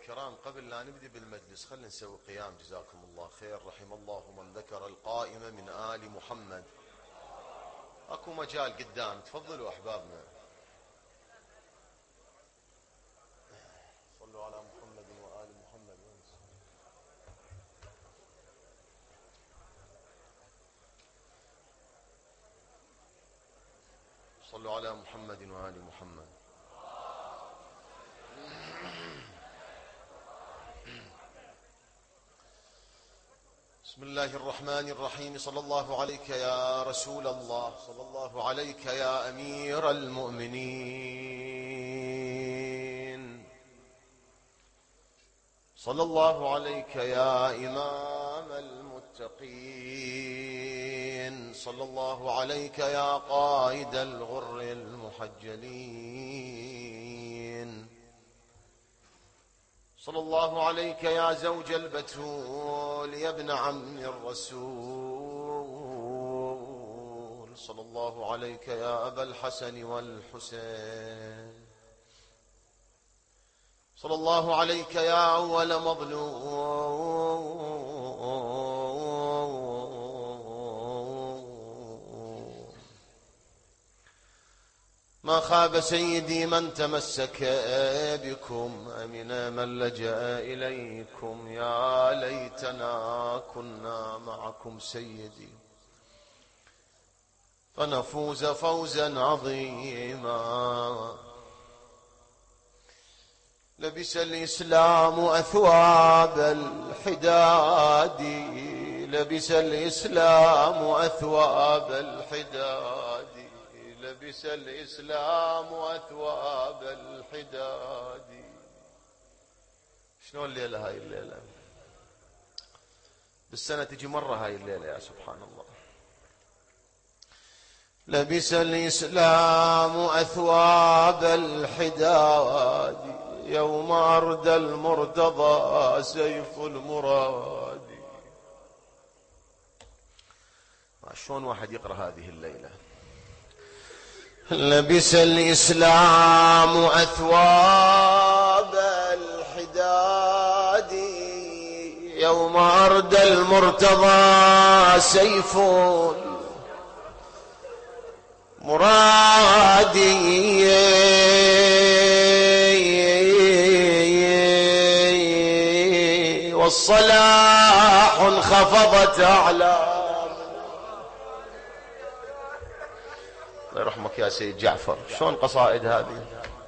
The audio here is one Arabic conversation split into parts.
الكرام، قبل لا نبدأ بالمجلس خلينا نسوي قيام جزاكم الله خير. رحم الله من ذكر القائمة من آل محمد. اكو مجال قدام، تفضلوا احبابنا. صلوا على محمد وآل محمد. صلوا على محمد وآل محمد. بسم الله الرحمن الرحيم. صلى الله عليك يا رسول الله، صلى الله عليك يا أمير المؤمنين، صلى الله عليك يا إمام المتقين، صلى الله عليك يا قائد الغر المحجلين، صلى الله عليك يا زوج البتول يا ابن عم الرسول، صلى الله عليك يا أبا الحسن والحسين، صلى الله عليك يا أول مظلوم، ما خاب سيدي من تمسك بكم، أمن من لجأ إليكم، يا ليتنا كنا معكم سيدي فنفوز فوزا عظيما. لبس الإسلام أثواب الحداد، لبس الإسلام أثواب الحداد، لبس الإسلام أثواب الحداد. شلون الليلة هاي الليلة؟ بالسنة تجي مرة هاي الليلة يا سبحان الله. لبس الإسلام أثواب الحداد، يوم أردى المرتضى سيف المراد. شلون واحد يقرأ هذه الليلة؟ لبس الإسلام أثواب الحداد، يوم أردى المرتضى سيف مرادي، والصلاح انخفضت أعلام. الله يرحمك يا سيد جعفر، شلون قصائد هذه؟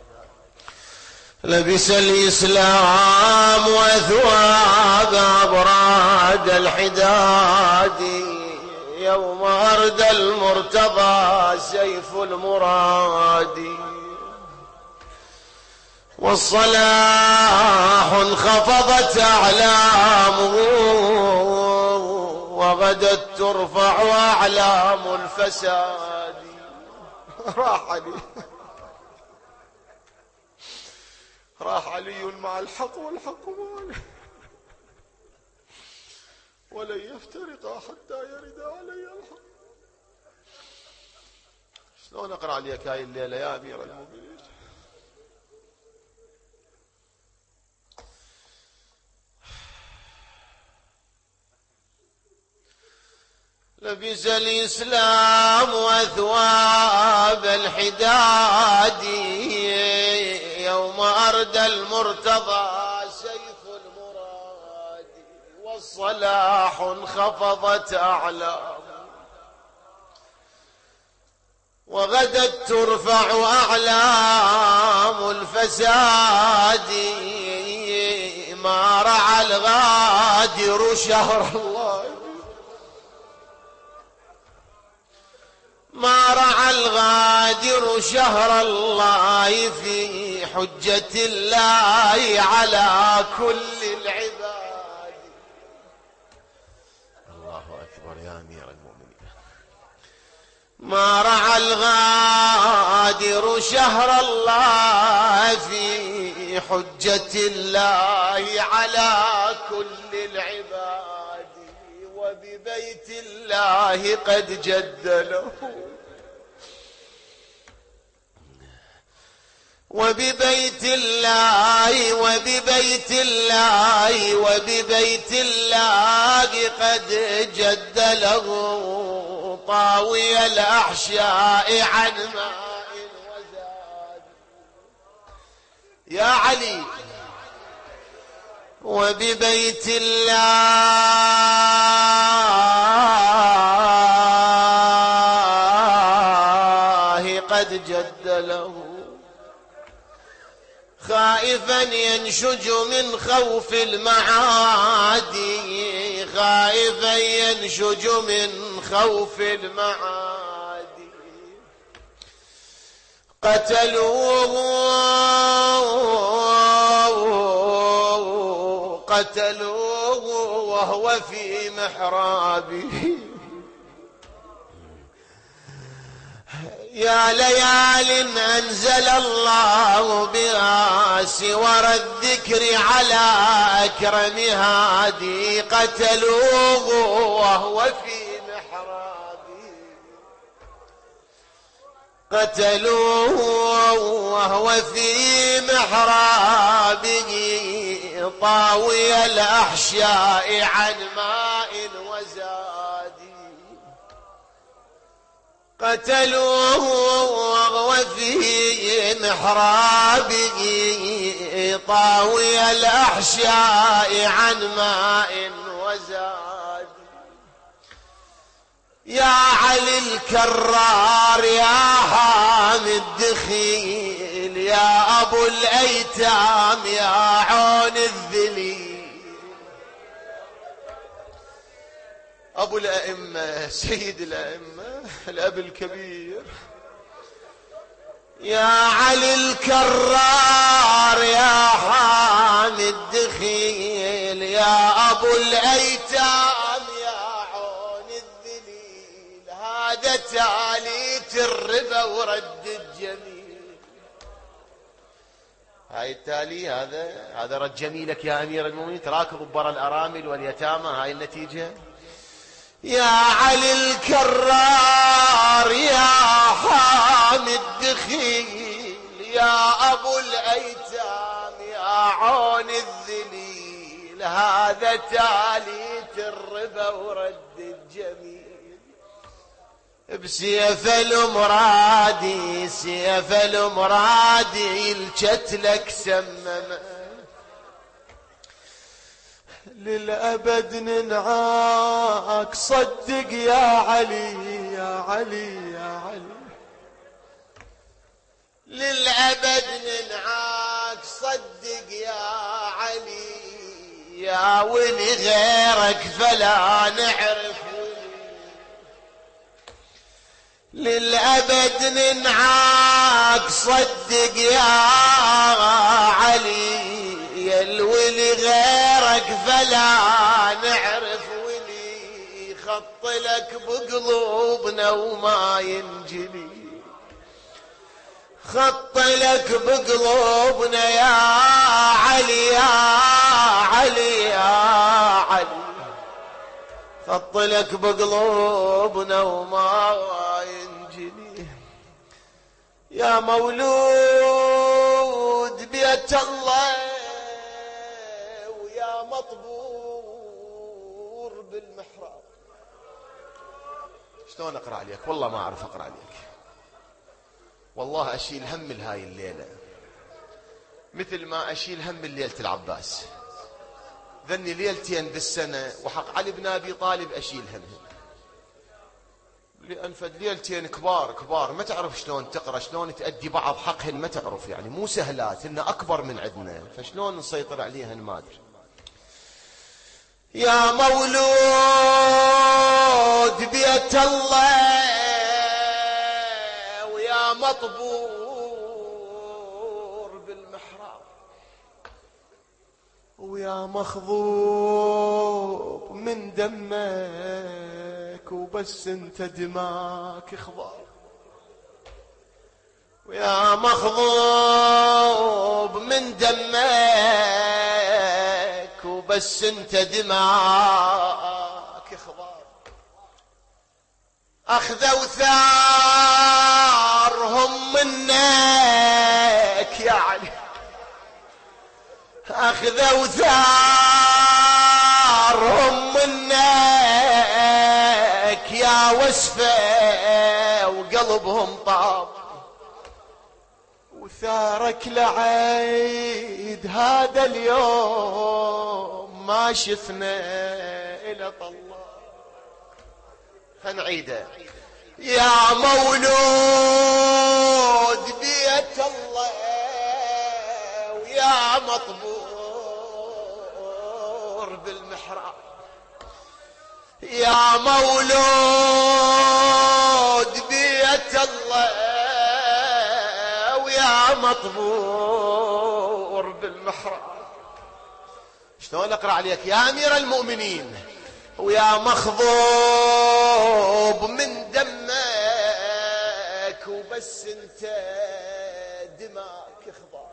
لبس الإسلام أثواب أبراد الحداد، يوم أردى المرتضى سيف المراد، والصلاح انخفضت أعلامه، وغدت ترفع أعلام الفساد. راح علي، راح علي مع الحق والحق معه، ولن يفترقا حتى يرد علي الحق. شلون اقرا عليك هاي الليله يا امير المؤمنين؟ لبس الإسلام أثواب الحداد، يوم أردى المرتضى سيف المراد، والصلاح انخفضت أعلام، وغدت ترفع أعلام الفساد. ما رعى الغادر شهر الله، ما رعى الغادر شهر الله في حجة الله على كل العباد. الله أكبر يا أمير المؤمنين. ما رعى الغادر شهر الله في حجة الله على كل العباد، وببيت الله قد جد له، وببيت الله وببيت الله وببيت الله قد جد له طاوي الأحشاء عن ماء وزاد. يا علي وببيت الله قد جد له خائفا ينشج من خوف المعادي، خائفا ينشج من خوف المعادي. قتلوه وهو في محرابه. يا ليال أنزل الله بها سور الذكر على أكرم هادي. قتلوه وهو في محرابه، قتلوه وهو في محرابه طاوي الأحشاء عن ماء وزاد. قتلوه وهو في محرابه طاوي الأحشاء عن ماء وزاد. يا علي الكرار يا حامد الدخيل يا أبو الأيتام يا عون الذليل. أبو الأئمة سيد الأئمة الأب الكبير. يا علي الكرار يا حامد الدخيل يا أبو الأيتام يا عون الذليل. هذا تاليت الربا ورد الجميل. هاي التالي هذا رد جميلك يا أمير المؤمنين، تراكب برا الأرامل واليتامى. هاي النتيجة. يا علي الكرار يا حامد الدخيل يا أبو الأيتام يا عون الذليل. هذا تاليت الربا ورد الجميل. بسيف المرادي سيف المرادي الجتلك سممه للأبد ننعاك. صدق يا علي يا علي يا علي للأبد ننعاك. صدق يا علي يا ولي غيرك فلا نعرف. للأبد ننعاك. صدق يا علي يا الولي غيرك فلا نعرف. ولي خط لك بقلوبنا وما ينجلي. خط لك بقلوبنا يا علي يا علي يا علي. خط لك بقلوبنا وما ينجلي. يا مولود بيت الله ويا مطبور بالمحراب. شلون اقرا عليك؟ والله ما اعرف اقرا عليك. والله اشيل هم لهاي الليله مثل ما اشيل هم ليله العباس. ذني ليلتين بالسنه وحق علي بن ابي طالب اشيل همهم، لأن فد ليلتين كبار ما تعرف شلون تقرأ، شلون تأدي بعض حقهن ما تعرف، يعني مو سهلات، إنه أكبر من عندنا، فشلون نسيطر عليهن ما أدري. يا مولود بيت الله ويا مطبور بالمحراب ويا مخضوب من دمك وبس انت دماك خضار. ويا مخضوب من دمك وبس انت دماك خضار. اخذوا ثارهم منك يا علي أخذوا ثارهم منك يا وسفة وقلبهم طاب، وثارك لعيد هذا اليوم ما شفنا إلى الله. خنعيده يا مولود بيت الله ويا مطبور بالمحراب، يا مولود بيت الله ويا مطبور بالمحراب. شلون اقرا عليك يا امير المؤمنين ويا مخضوب من دمك، وبس انت دماك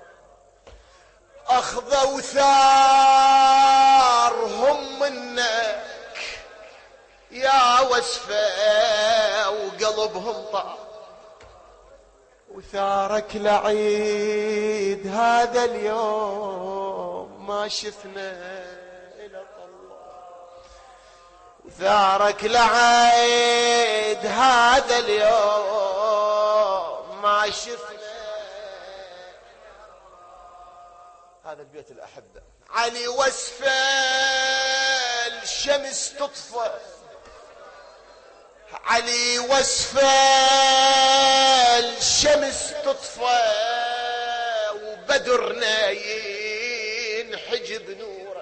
اخضوا ثارهم منك يا وسفة وقلبهم طار، وثارك لعيد هذا اليوم ما شفنا إلى الله، وثارك لعيد هذا اليوم ما شفنا. هذا البيت الأحبة علي وسفة الشمس تطفى، علي وسفة الشمس تطفى وبدرنا ينحجب نوره،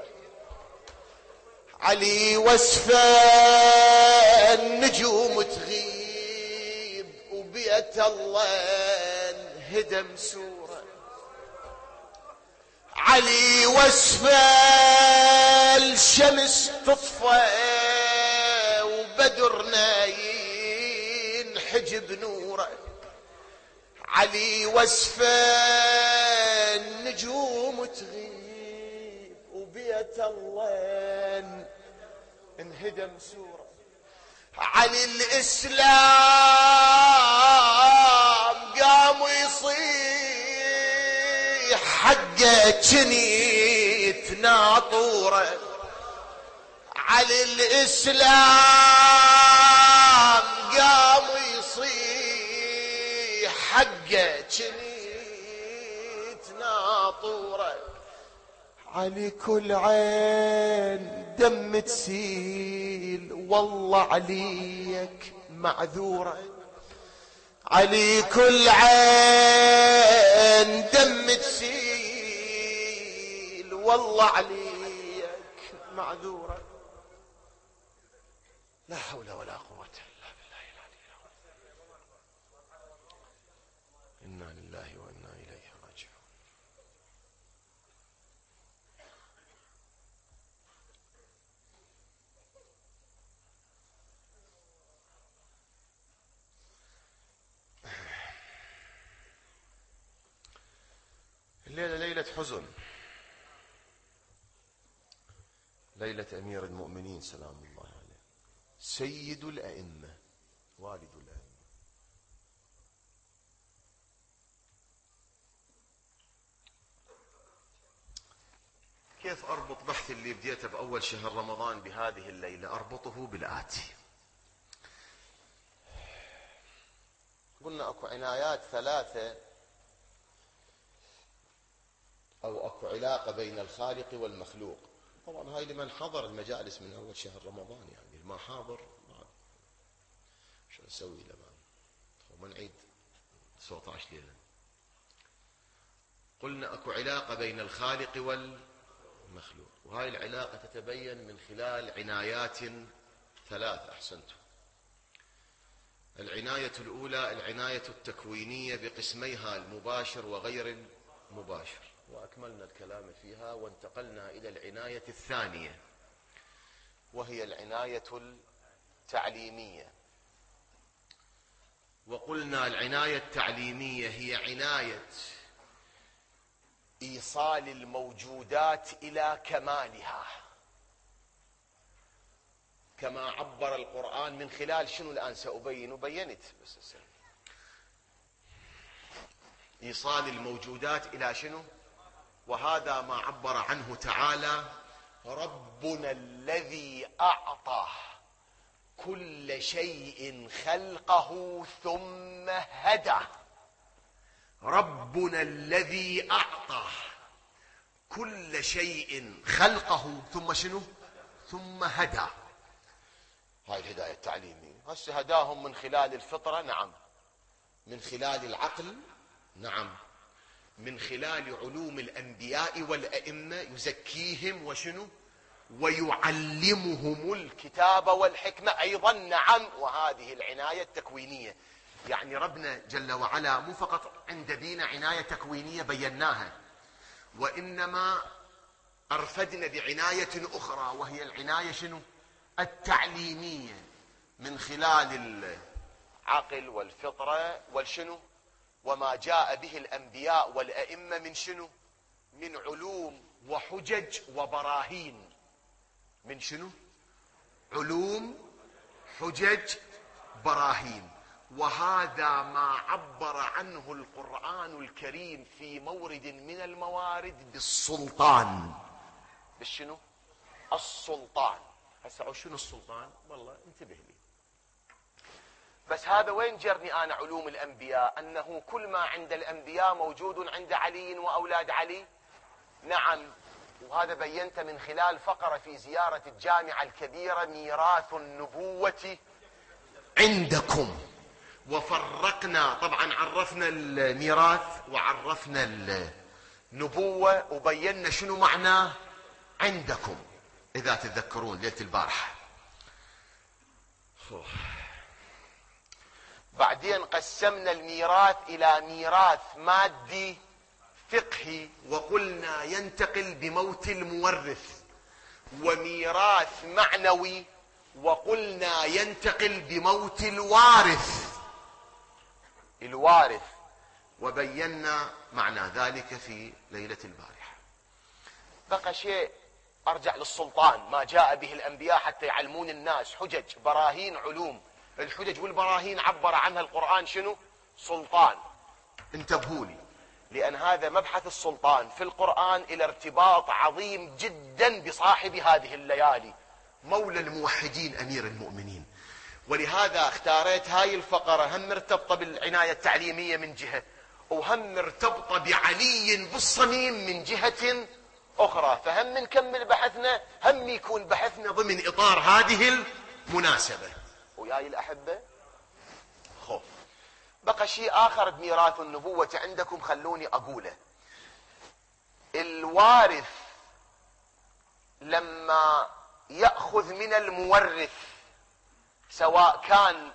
علي وسفة النجوم تغيب وبيت الله انهدم سوره، علي وسفة الشمس تطفى وبدرنا ينحجب نوره، علي وسفة النجوم تغيب وبيت الله انهدم سوره، علي الإسلام قام يصيح حقه جنيت ناطوره، علي الإسلام قام يصيح حقه جنيت ناطوره، علي كل عين دم تسيل والله عليك معذوره، علي كل عين دم تسيل والله عليك معذوره. لا حول ولا قوة إلا بالله العلي العظيم. إنا لله وإنا إليه راجعون. الليلة ليلة حزن، ليلة أمير المؤمنين سلام الله عليه، سيد الأئمة، والد الأئمة. كيف أربط بحث اللي بديته بأول شهر رمضان بهذه الليلة؟ أربطه بالآتي. قلنا أكو عنايات ثلاثة أو أكو علاقة بين الخالق والمخلوق. طبعا هاي لمن حضر المجالس من أول شهر رمضان، يعني ما حاضر شو نسوي لما وما نعيد 17 ليلة. قلنا أكو علاقة بين الخالق والمخلوق، وهاي العلاقة تتبين من خلال عنايات ثلاث. أحسنتم. العناية الأولى العناية التكوينية بقسميها المباشر وغير المباشر، وأكملنا الكلام فيها وانتقلنا إلى العناية الثانية وهي العناية التعليمية. وقلنا العناية التعليمية هي عناية إيصال الموجودات إلى كمالها، كما عبر القرآن من خلال شنو الآن سأبين وبينت، بس إيصال الموجودات إلى شنو؟ وهذا ما عبر عنه تعالى: ربنا الذي أعطى كل شيء خلقه ثم هدى. ربنا الذي أعطى كل شيء خلقه ثم شنو؟ ثم هدى. هاي الهداية التعليمية. هسه هداهم من خلال الفطرة، نعم. من خلال العقل، نعم. من خلال علوم الأنبياء والأئمة، يزكيهم وشنو؟ ويعلمهم الكتاب والحكمة أيضا، نعم. وهذه العناية التكوينية، يعني ربنا جل وعلا مو فقط عند بينا عناية تكوينية بيناها، وإنما أرفدنا بعناية أخرى، وهي العناية شنو؟ التعليمية، من خلال العقل والفطرة والشنو؟ وما جاء به الأنبياء والأئمة من شنو؟ من علوم وحجج وبراهين. من شنو؟ علوم، حجج، براهين. وهذا ما عبر عنه القرآن الكريم في مورد من الموارد بالسلطان. بالشنو؟ السلطان. هسه شنو السلطان؟ والله انتبه لي. بس هذا وين جرني أنا علوم الأنبياء؟ أنه كل ما عند الأنبياء موجود عند علي وأولاد علي، نعم. وهذا بينت من خلال فقرة في زيارة الجامعة الكبيرة: ميراث النبوة عندكم. وفرقنا، طبعا عرفنا الميراث وعرفنا النبوة وبينا شنو معناه عندكم، إذا تتذكرون ليلة البارحة. بعدين قسمنا الميراث إلى ميراث مادي فقهي، وقلنا ينتقل بموت المورث، وميراث معنوي، وقلنا ينتقل بموت الوارث، وبينا معنى ذلك في ليلة البارحة. بقى شيء، أرجع للسلطان، ما جاء به الأنبياء حتى يعلمون الناس، حجج، براهين، علوم. الحجج والبراهين عبر عنها القرآن شنو؟ سلطان. انتبهوا لي، لأن هذا مبحث السلطان في القرآن إلى ارتباط عظيم جدا بصاحب هذه الليالي، مولى الموحدين أمير المؤمنين. ولهذا اختاريت هاي الفقرة، هم مرتبطة بالعناية التعليمية من جهة، وهم مرتبطة بعلي بالصميم من جهة أخرى. فهم نكمل بحثنا، هم يكون بحثنا ضمن إطار هذه المناسبة. وياي الأحبة، خوف بقى شيء آخر بميراث النبوة عندكم، خلوني أقوله. الوارث لما يأخذ من المورث، سواء كان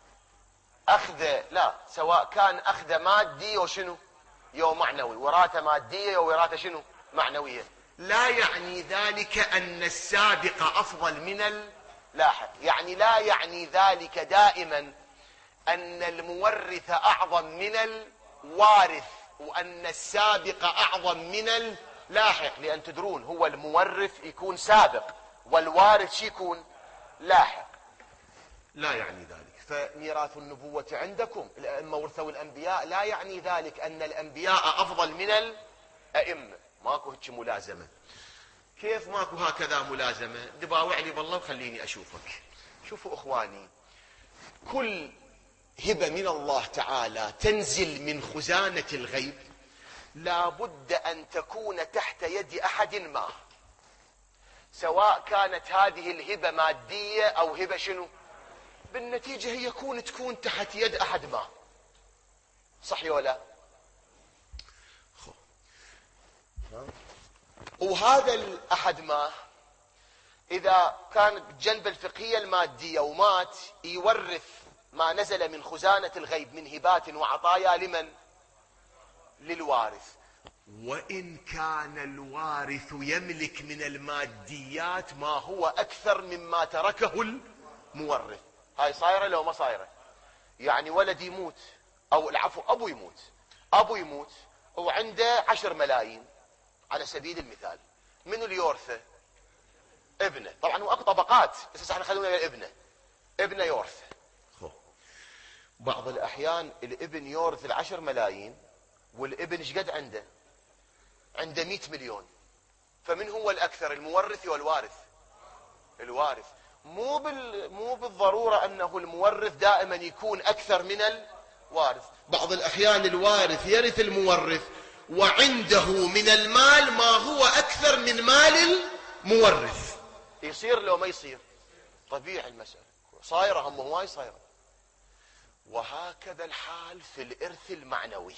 أخذ مادي وشنو يو معنوي، وراثة مادية ووراثة شنو معنوية، لا يعني ذلك أن السابق أفضل من اللاحق. يعني لا يعني ذلك دائما أن المورث أعظم من الوارث، وأن السابق أعظم من اللاحق، لأن تدرون هو المورث يكون سابق والوارث يكون لاحق. لا يعني ذلك. فميراث النبوة عندكم، الأئمة ورثوا الأنبياء، لا يعني ذلك أن الأنبياء أفضل من الأئمة. ماكو هيك ملازمة. كيف ماكو هكذا ملازمة؟ دباوع لي بالله وخليني أشوفك. شوفوا إخواني، كل هبة من الله تعالى تنزل من خزانة الغيب لا بد أن تكون تحت يد أحد ما، سواء كانت هذه الهبة مادية أو هبة شنو، بالنتيجة هي تكون تحت يد أحد ما. صحيح ولا؟ وهذا الأحد ما إذا كان بالجنبة الفقهية المادية ومات، يورث ما نزل من خزانة الغيب من هبات وعطايا لمن؟ للوارث. وإن كان الوارث يملك من الماديات ما هو أكثر مما تركه المورث. هاي صايرة لو ما صايرة؟ يعني ولد يموت، أو العفو أبو يموت وعنده 10 ملايين على سبيل المثال، من اللي يورثه؟ ابنه. طبعا هو اكو طبقات، بس احنا خلونا ابنه يورثه. بعض الأحيان الابن يورث 10 ملايين، والابن ايش قد عنده؟ عنده 100 مليون. فمن هو الأكثر، المورث والوارث؟ الوارث. مو بالضرورة أنه المورث دائما يكون أكثر من الوارث. بعض الأحيان الوارث يرث المورث وعنده من المال ما هو أكثر من مال المورث. يصير لو ما يصير؟ طبيعي المسألة صايرة، هم هواي صايرة. وهكذا الحال في الإرث المعنوي.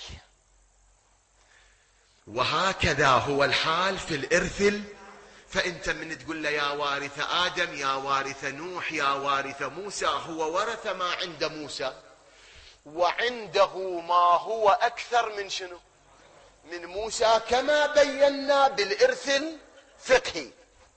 وهكذا هو الحال في الإرث. فأنت من تقول له يا وارث آدم، يا وارث نوح، يا وارث موسى، هو ورث ما عند موسى، وعنده ما هو أكثر من شنو؟ من موسى، كما بينا بالإرث الفقهي.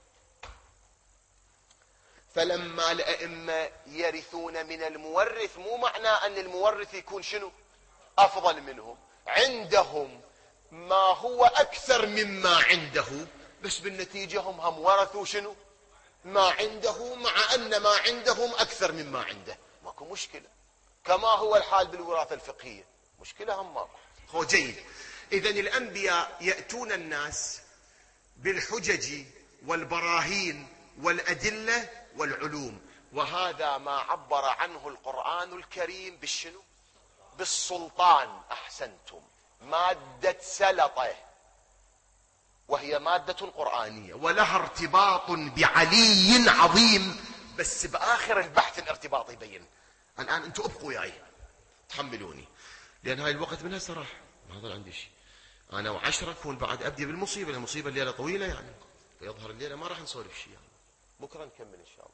فلما الأئمة يرثون من المورث مو معناه أن المورث يكون شنو؟ أفضل منهم، عندهم ما هو أكثر مما عنده، بس بالنتيجة هم ورثوا شنو؟ ما عنده، مع أن ما عندهم أكثر مما عنده. ماكو مشكلة، كما هو الحال بالوراثة الفقهية. مشكلة هم ماكو. هو جيد. إذن الأنبياء يأتون الناس بالحجج والبراهين والأدلة والعلوم، وهذا ما عبر عنه القرآن الكريم بالشنو؟ بالسلطان. أحسنتم. مادة سلطة، وهي مادة قرآنية ولها ارتباط بعلي عظيم، بس بآخر البحث الارتباط يبين. الآن أنتم أبقوا وياي، تحملوني، لأن هاي الوقت منها سراح، ما ظل عندي شيء. أنا وعشرة أكون بعد أبدي بالمصيبة. المصيبة الليلة طويلة يعني، فيظهر الليلة ما راح نسولف شيء يعني. بكرة نكمل إن شاء الله.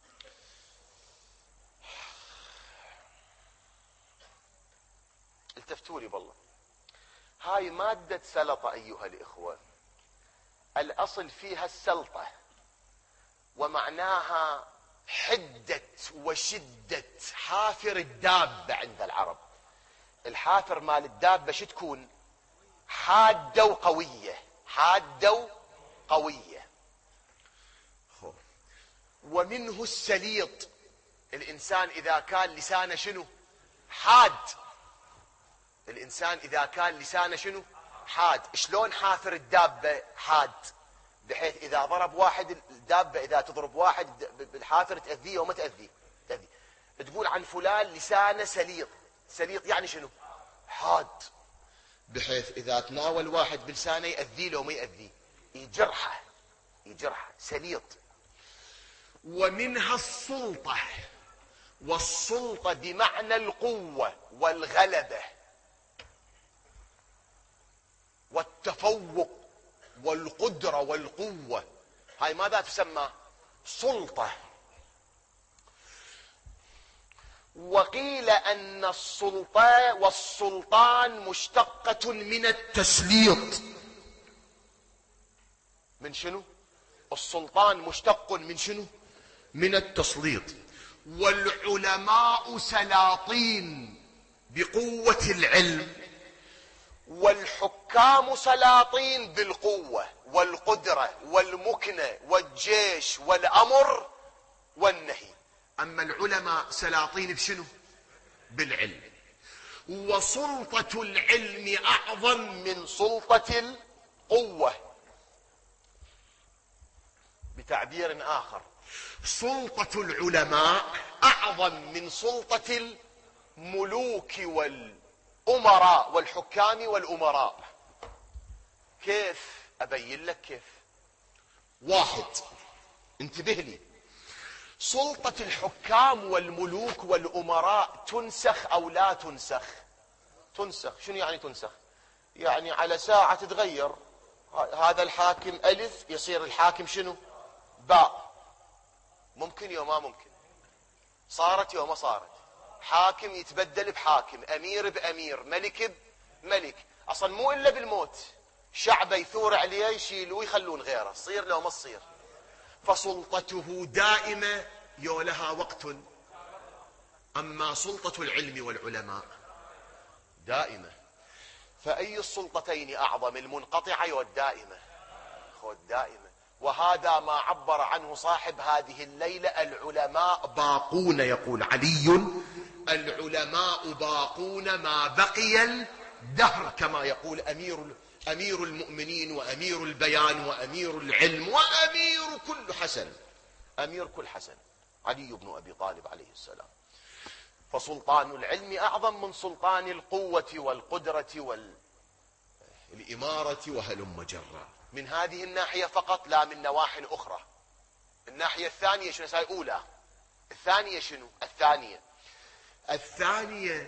التفتوا لي بالله. هاي مادة سلطة أيها الإخوة، الأصل فيها السلطة، ومعناها حدة وشدة حافر الدابة عند العرب. الحافر مال الدابة شو تكون؟ حادة وقوية، حادة وقوية. ومنه السليط، الإنسان إذا كان لسانه شنو؟ حاد. الإنسان إذا كان لسانه شنو؟ حاد. شلون حافر الدابة حاد؟ بحيث إذا ضرب واحد، الدابة إذا تضرب واحد بالحافر تأذيه وما تأذيه؟ تأذيه. تقول عن فلان لسانه سليط. سليط يعني شنو؟ حاد، بحيث إذا تناول واحد بلسانه يأذيه لو ما يأذيه، يجرحه، يجرحه. سليط. ومنها السلطة، والسلطة بمعنى القوة والغلبة والتفوق والقدرة والقوة. هاي ماذا تسمى؟ سلطة. وقيل أن السلطة والسلطان مشتقة من التسليط. من شنو؟ السلطان مشتق من شنو؟ من التسليط. والعلماء سلاطين بقوة العلم، والحكام سلاطين بالقوة والقدرة والمكنة والجيش والأمر والنهي. أما العلماء سلاطين بشنو؟ بالعلم. وسلطة العلم أعظم من سلطة القوة. بتعبير آخر، سلطة العلماء أعظم من سلطة الملوك والأمراء والحكام والأمراء. كيف؟ أبين لك كيف. واحد، انتبه لي، سلطة الحكام والملوك والأمراء تنسخ أو لا تنسخ؟ تنسخ. شنو يعني تنسخ؟ يعني على ساعة تتغير. هذا الحاكم ألف يصير الحاكم شنو؟ باء. ممكن يوم ما ممكن، صارت يوم ما صارت. حاكم يتبدل بحاكم، أمير بأمير، ملك بملك. أصلا مو إلا بالموت شعبه يثور عليه يشيلوه ويخلون غيره، تصير لو ما تصير. فسلطته دائمة يو لها وقت. أما سلطة العلم والعلماء دائمة. فأي السلطتين أعظم، المنقطعة يو الدائمة؟ خو الدائمة. وهذا ما عبر عنه صاحب هذه الليلة، العلماء باقون. يقول علي: العلماء باقون ما بقي دهر كما يقول أمير المؤمنين وأمير البيان وأمير العلم وأمير كل حسن، أمير كل حسن علي بن أبي طالب عليه السلام. فسلطان العلم أعظم من سلطان القوة والقدرة والإمارة وهلم جرا، من هذه الناحية فقط، لا من نواحي أخرى. الناحية الثانية شنو؟ الأولى. الثانية شنو؟ الثانية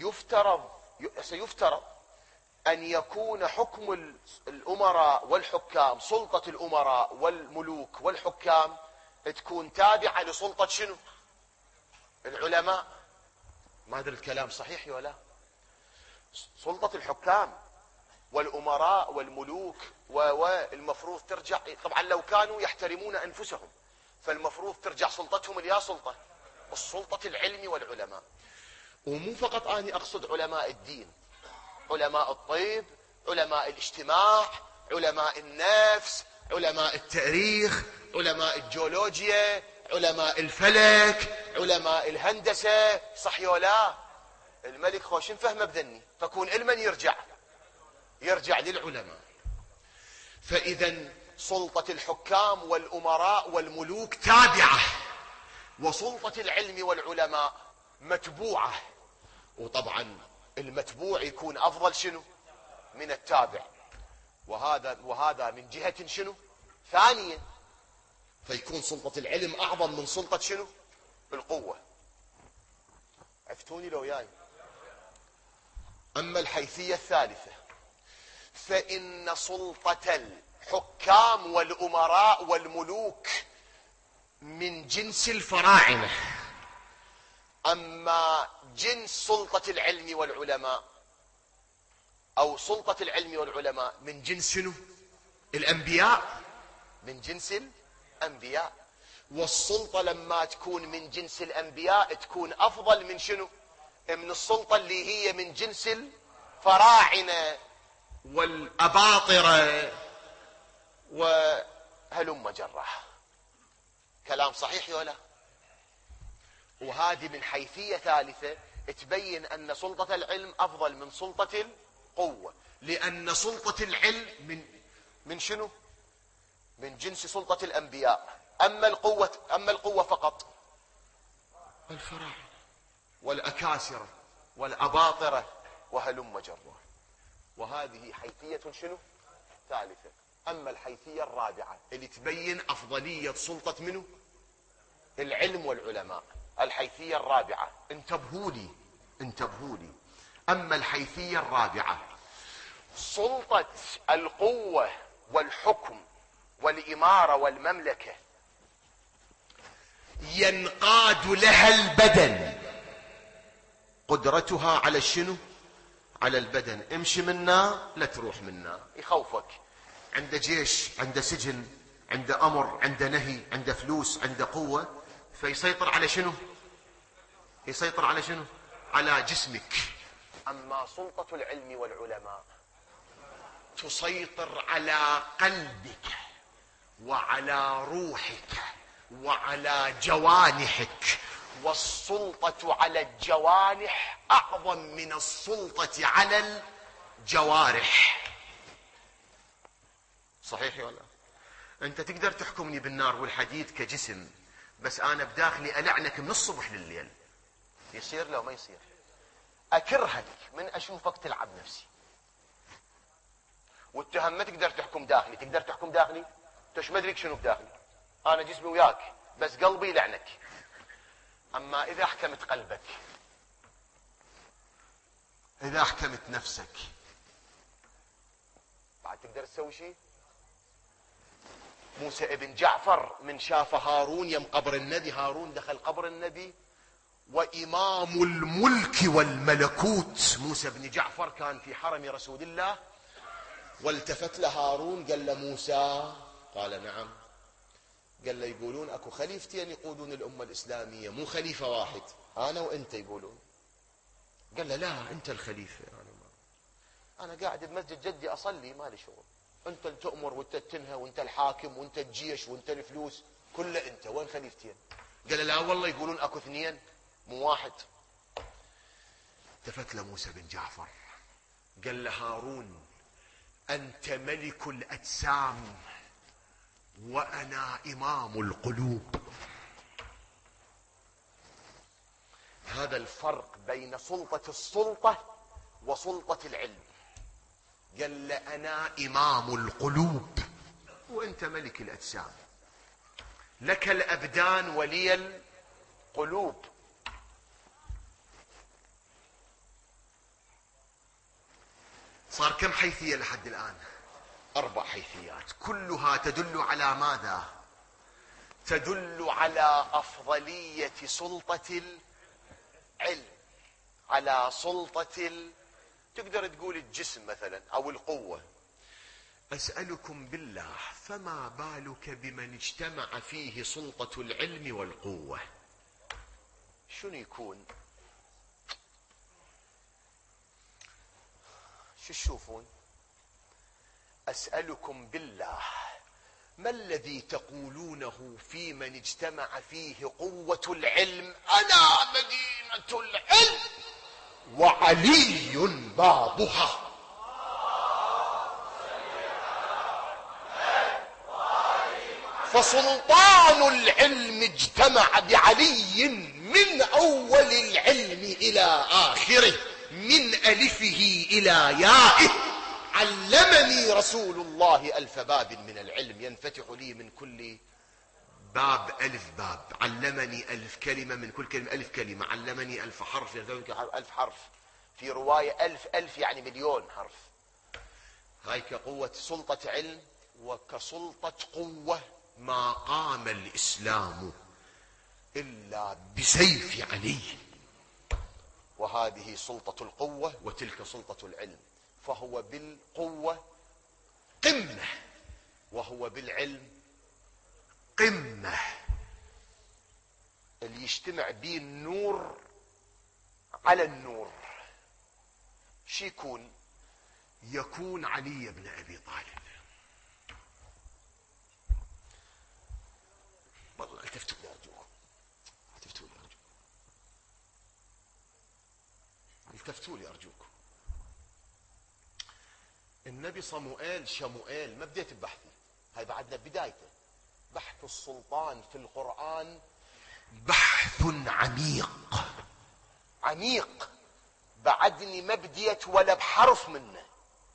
سيفترض أن يكون حكم الأمراء والحكام، سلطة الأمراء والملوك والحكام تكون تابعة لسلطة شنو؟ العلماء. ما أدري الكلام صحيح ولا؟ سلطة الحكام والأمراء والملوك والمفروض ترجع، طبعا لو كانوا يحترمون أنفسهم فالمفروض ترجع سلطتهم إلى السلطة العلم والعلماء. ومو فقط أنا أقصد علماء الدين، علماء الطب، علماء الاجتماع، علماء النفس، علماء التاريخ، علماء الجيولوجيا، علماء الفلك، علماء الهندسة. صح ولا؟ الملك خوش فهمه بذني، فكون المن يرجع للعلماء. فإذا سلطة الحكام والأمراء والملوك تابعة، وسلطة العلم والعلماء متبوعة. وطبعا المتبوع يكون أفضل شنو؟ من التابع. وهذا من جهة شنو؟ ثانية. فيكون سلطة العلم أعظم من سلطة شنو؟ القوة. عفتوني لو ياي. أما الحيثية الثالثة فإن سلطة الحكام والأمراء والملوك من جنس الفراعنة. أما جنس سلطة العلم والعلماء أو سلطة العلم والعلماء من جنس شنو؟ الأنبياء، من جنس الأنبياء. والسلطة لما تكون من جنس الأنبياء تكون أفضل من شنو؟ من السلطة اللي هي من جنس الفراعنة والأباطرة وهلم جرة. كلام صحيح ولا؟ وهذه من حيثية ثالثة تبين أن سلطة العلم أفضل من سلطة القوة، لأن سلطة العلم من شنو؟ من جنس سلطة الأنبياء. أما القوة فقط الفراعنة والأكاسرة والأباطرة وهلم جرة. وهذه حيثية شنو؟ ثالثة. أما الحيثية الرابعة اللي تبين أفضلية سلطة منه؟ العلم والعلماء. الحيثية الرابعة، انتبهوا لي. أما الحيثية الرابعة سلطة القوة والحكم والإمارة والمملكة ينقاد لها البدن، قدرتها على الشنو؟ على البدن. امشي منا لا تروح منا، يخوفك. عنده جيش، عنده سجن، عنده أمر، عنده نهي، عنده فلوس، عنده قوة، فيسيطر على شنو؟ يسيطر على شنو؟ على جسمك. أما سلطة العلم والعلماء تسيطر على قلبك وعلى روحك وعلى جوانحك. والسلطة على الجوانح أعظم من السلطة على الجوارح. صحيح ولا؟ أنت تقدر تحكمني بالنار والحديد كجسم، بس أنا بداخلي ألعنك من الصبح لليل. يصير لو ما يصير؟ أكرهك من أشوفك تلعب نفسي. والتهم ما تقدر تحكم داخلي. تقدر تحكم داخلي؟ تش ما أدريك شنو بداخلي. أنا جسمي وياك بس قلبي يلعنك. أما إذا أحكمت قلبك، إذا أحكمت نفسك، بعد تقدر تسوي شيء. موسى ابن جعفر من شاف هارون يم قبر النبي، هارون دخل قبر النبي وإمام الملك والملكوت موسى بن جعفر كان في حرم رسول الله، والتفت له هارون قال له موسى، قال نعم. قال له يقولون اكو خليفتين يقودون الامه الاسلاميه، مو خليفه واحد، انا وانت يقولون. قال له لا انت الخليفه، انا قاعد بمسجد جدي اصلي مالي شغل. انت اللي تؤمر وانت تنهى وانت الحاكم وانت الجيش وانت الفلوس كله انت، وين خليفتين؟ قال له لا والله يقولون اكو اثنين مو واحد. التفت له موسى بن جعفر قال له هارون أنت ملك الأجسام وأنا إمام القلوب. هذا الفرق بين سلطة السلطة وسلطة العلم. قال له أنا إمام القلوب وأنت ملك الأجسام، لك الأبدان ولي القلوب. صار كم حيثية لحد الآن؟ 4 حيثيات، كلها تدل على ماذا؟ تدل على أفضلية سلطة العلم على سلطة تقدر تقول الجسم مثلا أو القوة. أسألكم بالله فما بالك بمن اجتمع فيه سلطة العلم والقوة؟ شنو يكون؟ شو تشوفون؟ أسألكم بالله ما الذي تقولونه في من اجتمع فيه قوة العلم؟ أنا مدينة العلم وعلي بابها. فسلطان العلم اجتمع بعلي من أول العلم إلى آخره، من ألفه إلى يائه. علمني رسول الله 1000 باب من العلم ينفتح لي من كل باب 1000 باب. علمني 1000 كلمة من كل كلمة 1000 كلمة. علمني 1000 حرف 1000 حرف. في رواية 1000 يعني مليون حرف. هاي كقوة سلطة علم. وكسلطة قوة ما قام الإسلام إلا بسيف علي. وهذه سلطة القوة وتلك سلطة العلم. فهو بالقوة قمة وهو بالعلم قمة. اللي يجتمع به النور على النور شي يكون؟ يكون علي بن أبي طالب. والله التفتوا لي أرجوكم، التفتوا لي أرجوكم، التفتوا لي أرجوكم. النبي صموئيل شموئيل ما بديت ببحثي، هاي بعدنا بدايته. بحث السلطان في القرآن بحث عميق عميق، بعدني ما بديت ولا بحرف منه.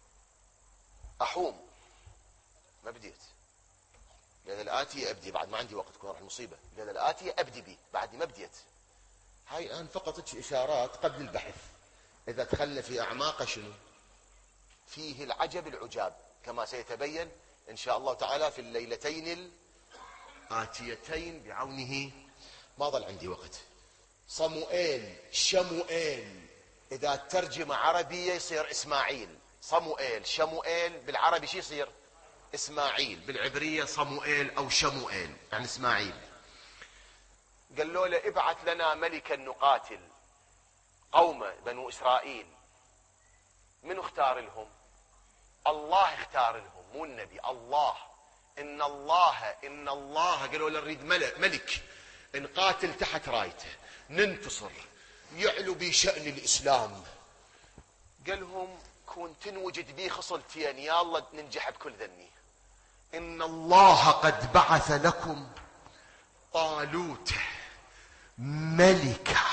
أحوم ما بديت. لأن الآتية أبدي بعد ما عندي وقت، تكون راح المصيبة. لأن الآتية أبدي بي بعدني ما بديت. هاي الآن فقط إشارات قبل البحث. إذا دخلنا في أعماق شنو؟ فيه العجب العجاب كما سيتبين إن شاء الله تعالى في الليلتين الآتيتين بعونه. ما ظل عندي وقت. صموئيل شموئيل إذا ترجم عربية يصير إسماعيل. صموئيل شموئيل بالعربي شي يصير؟ إسماعيل. بالعبرية صموئيل أو شموئيل يعني إسماعيل. قالوا له ابعث لنا ملكا نقاتل قوم بنو إسرائيل. من اختار لهم؟ الله اختار لهم مو النبي. الله إن الله قالوا له نريد ملك نقاتل تحت رايته ننتصر يعلو بشأن الإسلام. قالهم كون تنوجد بي خصلتين يا الله ننجح بكل ذني. إن الله قد بعث لكم طالوت ملكا.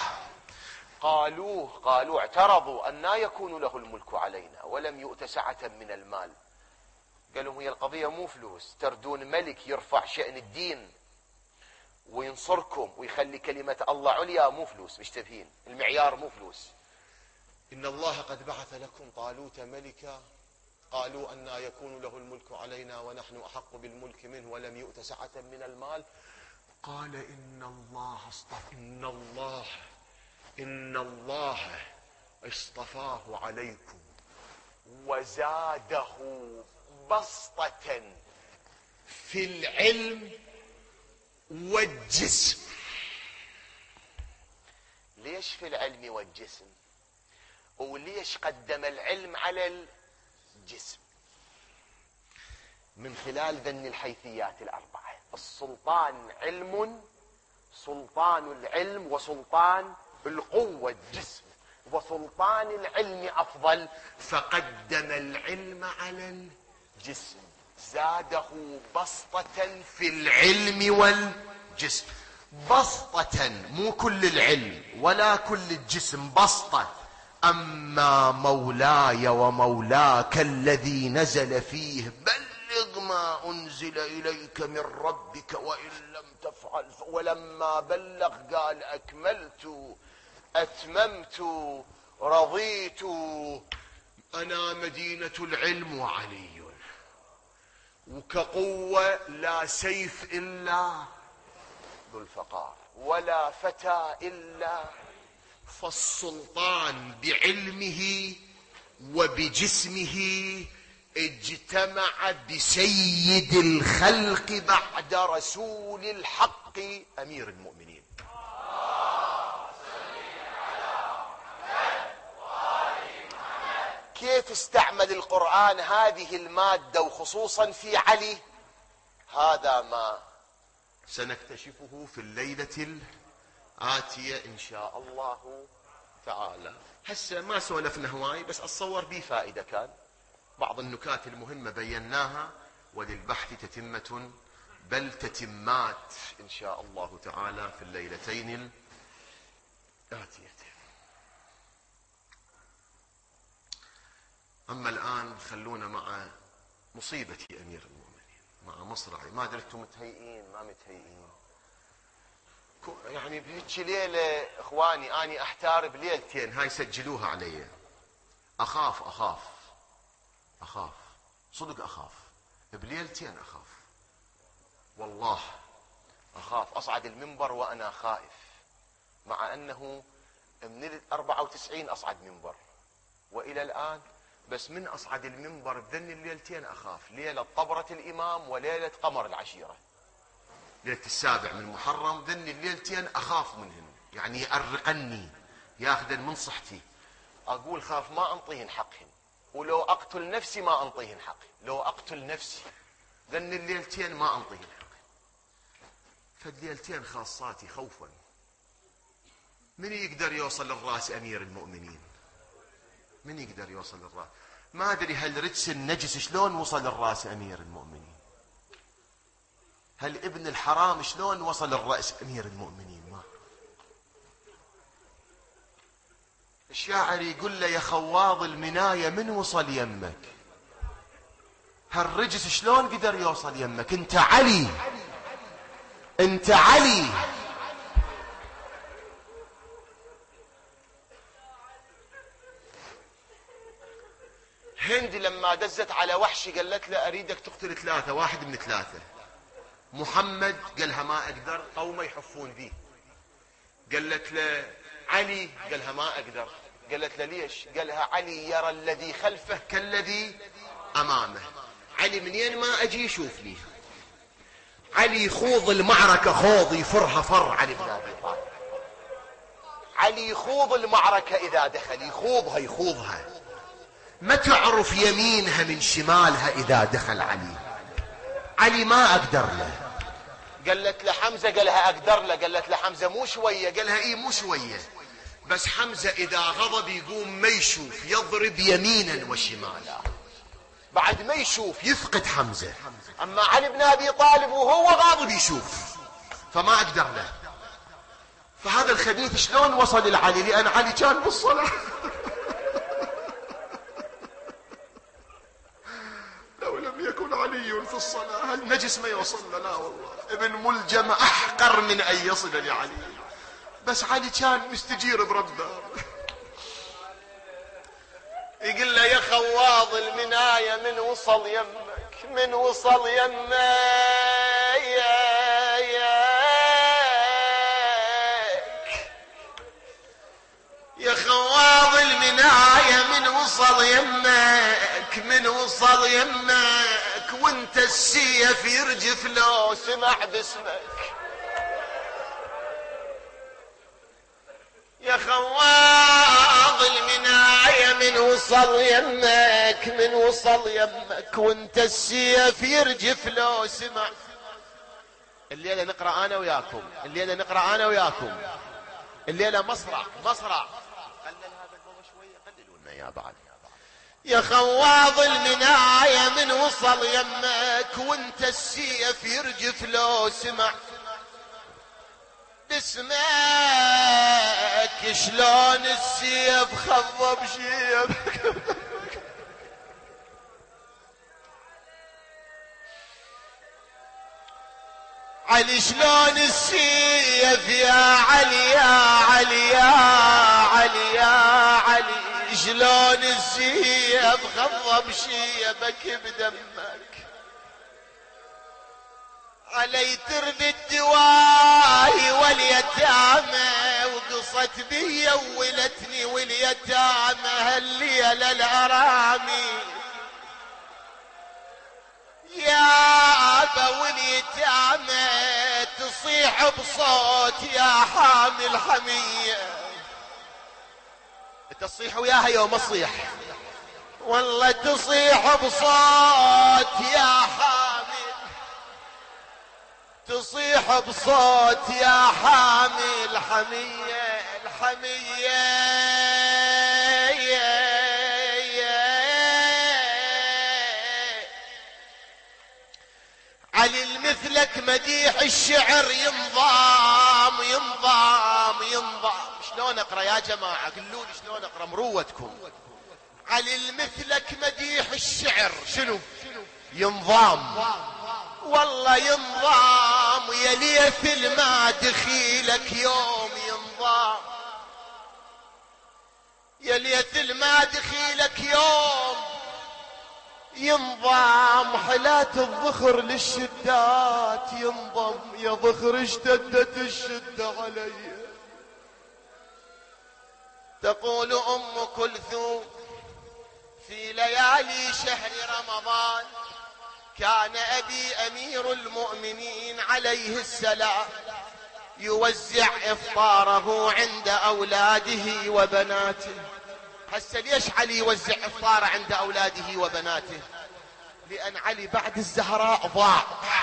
قالوا اعترضوا أن لا يكون له الملك علينا ولم يؤت سعة من المال. قالوا هي القضية مو فلوس، تردون ملك يرفع شأن الدين وينصركم ويخلي كلمة الله عليا، مو فلوس. مشتبهين، المعيار مو فلوس. إن الله قد بعث لكم طالوت ملكا. قالوا أن يكون له الملك علينا ونحن أحق بالملك منه ولم يؤت سعة من المال. قال إن الله اصطفاه عليكم وزاده بسطة في العلم والجسم. ليش في العلم والجسم؟ وليش قدم العلم على الجسم؟ من خلال ذن الحيثيات الأربعة. السلطان علم، سلطان العلم وسلطان القوة الجسم. وسلطان العلم أفضل، فقدم العلم على الجسم، زاده بسطة في العلم والجسم. بسطة، مو كل العلم ولا كل الجسم، بسطة. أما مولاي ومولاك الذي نزل فيه بلغ ما أنزل إليك من ربك وإن لم تفعل، ولما بلغ قال أكملت أتممت رضيت، أنا مدينة العلم وعلي، وكقوة لا سيف إلا ذو الفقار ولا فتى إلا. فالسلطان بعلمه وبجسمه اجتمع بسيد الخلق بعد رسول الحق أمير المؤمنين. كيف استعمل القرآن هذه المادة وخصوصا في علي؟ هذا ما سنكتشفه في الليلة الآتية إن شاء الله تعالى. هسه ما سولفنا هواي، بس أتصور بي فائدة، كان بعض النكات المهمة بيناها، وللبحث تتمة بل تتمات إن شاء الله تعالى في الليلتين الآتيتين. أما الآن خلونا مع مصيبة أمير المؤمنين، مع مصرعي. ما درتم متهيئين ما متهيئين؟ يعني بهيك ليلة إخواني أني أحتارب ليلتين، هاي سجلوها علي. أخاف صدق، أخاف بليلتين، أخاف والله، أخاف أصعد المنبر وأنا خائف، مع أنه من 94 أصعد منبر وإلى الآن، بس من أصعد المنبر بذن الليلتين أخاف. ليلة طبرة الإمام وليلة قمر العشيرة، ليلة 7 من محرم، ذن الليلتين أخاف منهن، يعني يأرقني، ياخذن من صحتي. أقول خاف ما أنطيهن حقهن، ولو أقتل نفسي ما أنطيهن حقي، لو أقتل نفسي ذن الليلتين ما أنطيهن حقي. فالليلتين خاصاتي خوفا. من يقدر يوصل للراس أمير المؤمنين؟ من يقدر يوصل للراس؟ ما أدري هل رجس النجس شلون وصل للراس أمير المؤمنين؟ هل ابن الحرام شلون وصل للرأس أمير المؤمنين؟ ما الشاعر يقول له يا خواض المناية من وصل يمك؟ هالرجس شلون قدر يوصل يمك؟ انت علي، انت علي. هند لما دزت على وحشي قالت له أريدك تقتل 3، واحد من 3. محمد قالها ما أقدر، قومه يحفون بي. قالت له علي، قالها ما أقدر. قالت له ليش؟ قالها علي يرى الذي خلفه كالذي أمامه. علي منين ما أجي يشوفني. علي يخوض المعركة خوض يفرها فر. علي بن أبي طالب، علي يخوض المعركة إذا دخل، يخوضها ما تعرف يمينها من شمالها إذا دخل علي. علي ما أقدر له. قالت له حمزة، قالها أقدر له. قالت له حمزة مو شوية، قالها إيه مو شوية، بس حمزة إذا غضب يقوم ما يشوف، يضرب يمينا وشمالا، بعد ما يشوف يفقد حمزة. أما علي بن أبي طالب وهو غاضب يشوف، فما أقدر له. فهذا الخبيث شلون وصل لعلي؟ لأن علي كان بالصلاة. لو لم يكن علي في الصلاة النجس ما يوصل له. لا والله، ابن ملجم أحقر من أن يصل لعلي، بس علي كان مستجير بربه. يقول له يا خواض المناية من وصل يمك، من وصل يمك يا خواض المناية من وصل يمك، من وصل يمك، وانت السيف يرجف لو سمع باسمك. يا خواض المناية من وصل يمك، من وصل يمك، وانت السيف يرجف لو سمع. الليلة نقرأ أنا وياكم، الليلة نقرأ أنا وياكم، الليلة مصرع. خلنا هذا قللوا لنا يا بعد. يا خواض المناية من وصل يمك وانت السيف يرجف لو سمع باسمك شلون السيف خضب شيبك علي شلون السيف يا علي يا علي يا علي يا علي شلون السيف خضب شيبك بدمك علي ترب الدواي واليتامى وقصت بي ولتني واليتامى هالليلة الارامي يا ابا واليتامى تصيح بصوت يا حامل حمية تصيح وياها يوم اصيح والله تصيح بصوت يا حامل تصيح بصوت يا حامل حمية الحمية علي المثلك مديح الشعر ينضام ينضام ينضام. شلون اقرا يا جماعة؟ قلوا لي شلون اقرا مروتكم. علي المثلك مديح الشعر شنو ينضام؟ والله ينضام يا ليث ما دخيلك يوم ينضام يا ليث ما دخيلك يوم ينضام حلات الظخر للشدات ينضم يا ظخر اشتدت الشدة علي. تقول ام كلثوم في ليالي شهر رمضان كان ابي امير المؤمنين عليه السلام يوزع افطاره عند اولاده وبناته. هسه ليش علي يوزع افطاره عند اولاده وبناته؟ لان علي بعد الزهراء ضاع.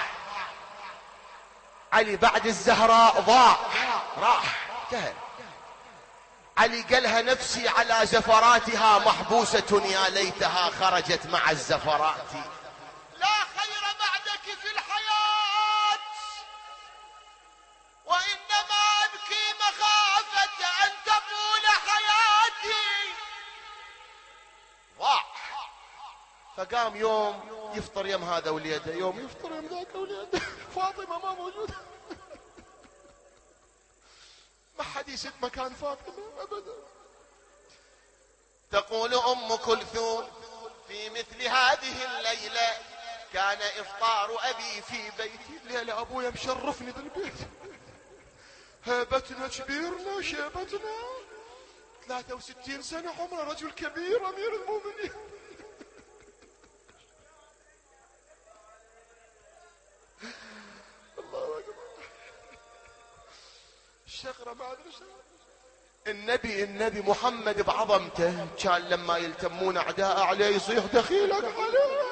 علي بعد الزهراء ضاع راح انتهى. علي قالها نفسي على زفراتها محبوسة يا ليتها خرجت مع الزفرات. لا خير بعدك في الحياة وإنما أبكي مخافة أن تطول حياتي. ضاع. فقام يوم يفطر يم هذا وليده يوم يفطر يم ذاك وليده. فاطمة ما موجودة. ما حد يسد مكان فاطمة أبدا. تقول أم كلثوم في مثل هذه الليلة كان إفطار أبي في بيتي. الليلة أبويا مشرفني بالبيت هيبتنا كبيرنا شيبتنا 63 سنة عمره رجل كبير أمير المؤمنين. الله أكبر. الشقرة ما أدري النبي محمد بعظمته كان لما يلتمون أعداء عليه يصيح دخيلك عليه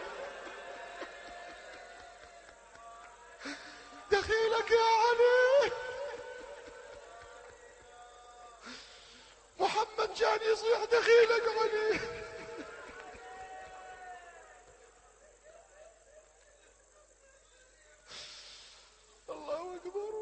دخيلك يا علي. محمد كان يصيح دخيلك عليه. الله أكبر.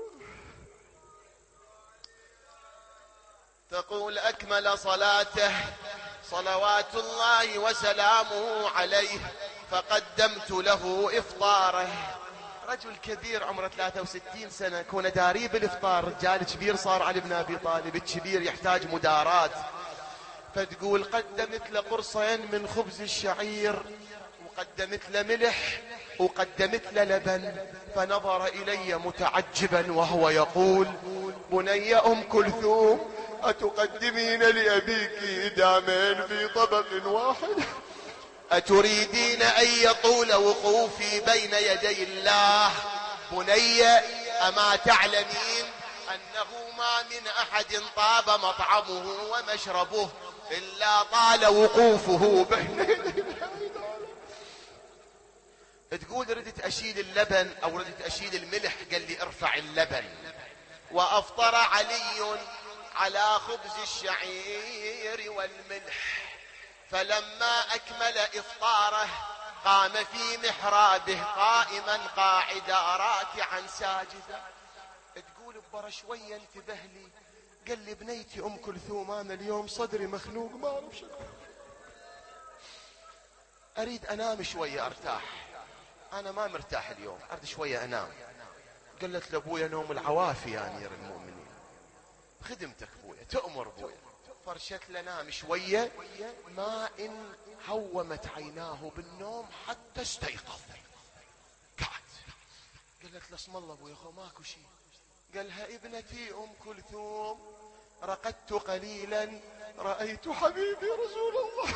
تقول أكمل صلاته صلوات الله وسلامه عليه فقدمت له إفطاره. رجل كبير عمره 63 سنة كون داري بالإفطار. رجال كبير صار علي بن أبي طالب الكبير يحتاج مدارات. فتقول قدمت له قرصين من خبز الشعير وقدمت له ملح وقدمت له لبن. فنظر إلي متعجبا وهو يقول بني أم كلثوم أتقدمين لأبيك إدامين في طبق واحد؟ أتريدين أن يطول وقوفي بين يدي الله؟ بني أما تعلمين أنه ما من أحد طاب مطعمه ومشربه إلا طال وقوفه بين يدي الله. تقول ردت أشيل اللبن أو ردت أشيل الملح قال لي ارفع اللبن. وأفطر علي على خبز الشعير والملح. فلما أكمل إفطاره قام في محرابه قائما قاعدا راكعا ساجدا. تقول ببرا شوية انتبه لي، قال لي بنيتي أم كلثوم أنا اليوم صدري مخنوق ما أعرف شو، أريد أنام شوية أرتاح، أنا ما مرتاح اليوم أريد شوية أنام. قالت لأبويا نوم العوافي يا أمير المؤمنين، خدمتك أبويا تأمر أبويا. فرشت له نام شوية، ما إن هومت عيناه بالنوم حتى استيقظ. قعد قالت له اسم الله أبويا خو ماكو شيء. قالها ابنتي أم كلثوم رقدت قليلا رأيت حبيبي رسول الله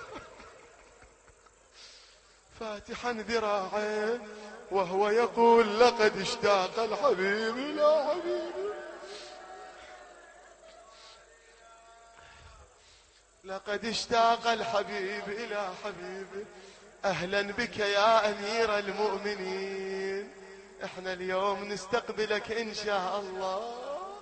فاتحا ذراعيه وهو يقول لقد اشتاق الحبيب إلى حبيبي، لقد اشتاق الحبيب إلى حبيبه. أهلا بك يا أمير المؤمنين، احنا اليوم نستقبلك إن شاء الله.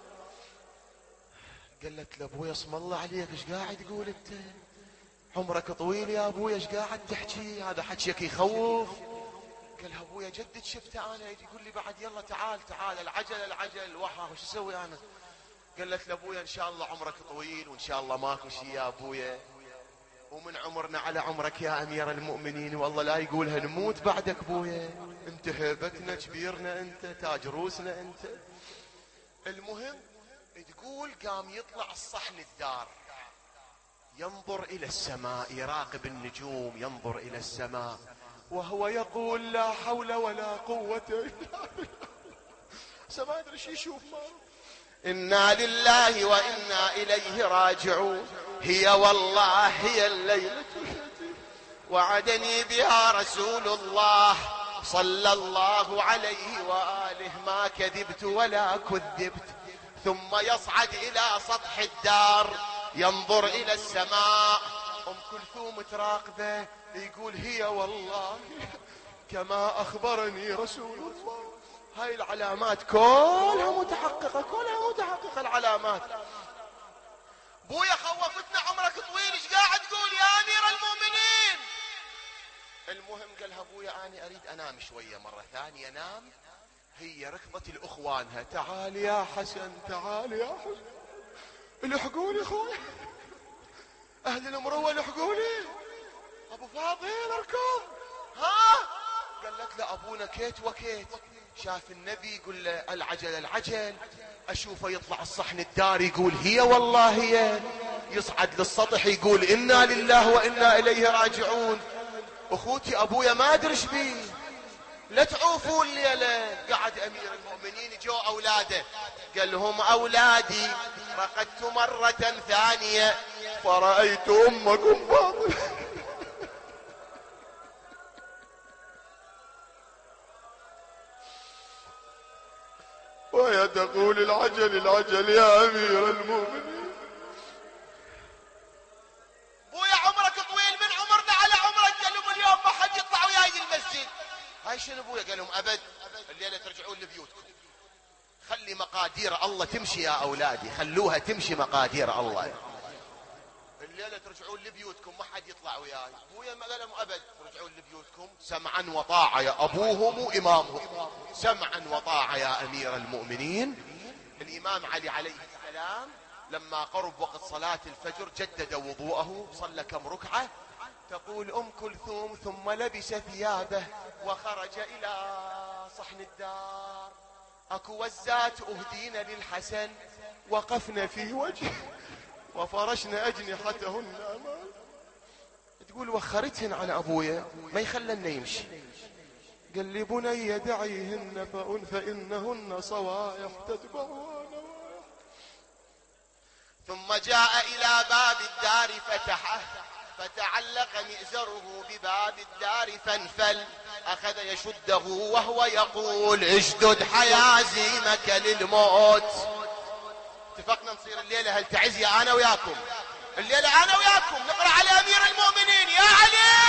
قالت لأبويا اسم الله عليك ايش قاعد تقول انت؟ عمرك طويل يا أبويا ايش قاعد تحكي؟ هذا حكيك يخوف. قالها أبويا جدد شفته أنا يقول لي بعد يلا تعال العجل وحا وش اسوي أنا؟ قالت لأبويا إن شاء الله عمرك طويل وإن شاء الله ماكو شيء يا أبويا، ومن عمرنا على عمرك يا أمير المؤمنين، والله لا يقولها نموت بعدك أبويا، أنت هيبتنا كبيرنا، أنت تاج روسنا أنت. المهم تقول قام يطلع الصحن الدار ينظر إلى السماء يراقب النجوم ينظر إلى السماء وهو يقول لا حول ولا قوة إلا بالله. ما أدري شو يشوف إنا لله وإنا إليه راجعون. هي والله هي الليلة وعدني بها رسول الله صلى الله عليه وآله ما كذبت ولا كذبت. ثم يصعد إلى سطح الدار ينظر إلى السماء، أم كلثوم تراقبه يقول هي والله كما أخبرني رسول الله. هاي العلامات كلها متحققة العلامات. بويا خوفتنا عمرك طويل ايش قاعد تقول يا أمير المؤمنين؟ المهم قالها ابويا أنا أريد أنام شوية مرة ثانية نام. هي ركضت لأخوانها تعال يا حسن تعال يا حسن الحقوني اخوي أهل المروة الحقوني أبو فاضل اركض. ها قالت له أبونا كيت وكيت شاف النبي يقول له العجل أشوفه يطلع الصحن الدار يقول هي والله هي، يصعد للسطح يقول إنا لله وإنا إليه راجعون. أخوتي أبويا ما أدري ايش بيه لا تعوفوا الليلة. قعد أمير المؤمنين جو أولاده قال لهم أولادي رقدت مرة ثانية فرأيت أمكم باطل. وهي تقول العجل يا أمير المؤمنين. بويا عمرك طويل من عمرنا على عمرك. قال لهم اليوم ما حد يطلع وياي المسجد. هاي شنو بويا؟ قال لهم أبد الليلة ترجعون لبيوتكم، خلي مقادير الله تمشي يا أولادي، خلوها تمشي مقادير الله، الليلة ترجعون لبيوتكم ما حد يطلع وياي. بويا ما قال لهم أبد ترجعون لبيوتكم سمعا وطاعة يا أبوهم وإمامهم، سمعا وطاعة يا أمير المؤمنين. الإمام علي عليه السلام لما قرب وقت صلاة الفجر جدد وضوءه صلى كم ركعة. تقول أم كلثوم ثم لبس ثيابه وخرج إلى صحن الدار. أكو وزات أهدين للحسن وقفن في وجهه وفرشن أجنحتهن أمام. تقول وخرتهن عن أبويا ما يخلنا يمشي. قال لي بني دعيهن فإنهن صوائح تتبعها نوائح. ثم جاء إلى باب الدار فتحه فتعلق مئزره بباب الدار فانفل. أخذ يشده وهو يقول اشدد حيازيمك للموت. اتفقنا نصير الليلة هل تعزي أنا وياكم الليلة أنا وياكم نقرأ على أمير المؤمنين يا علي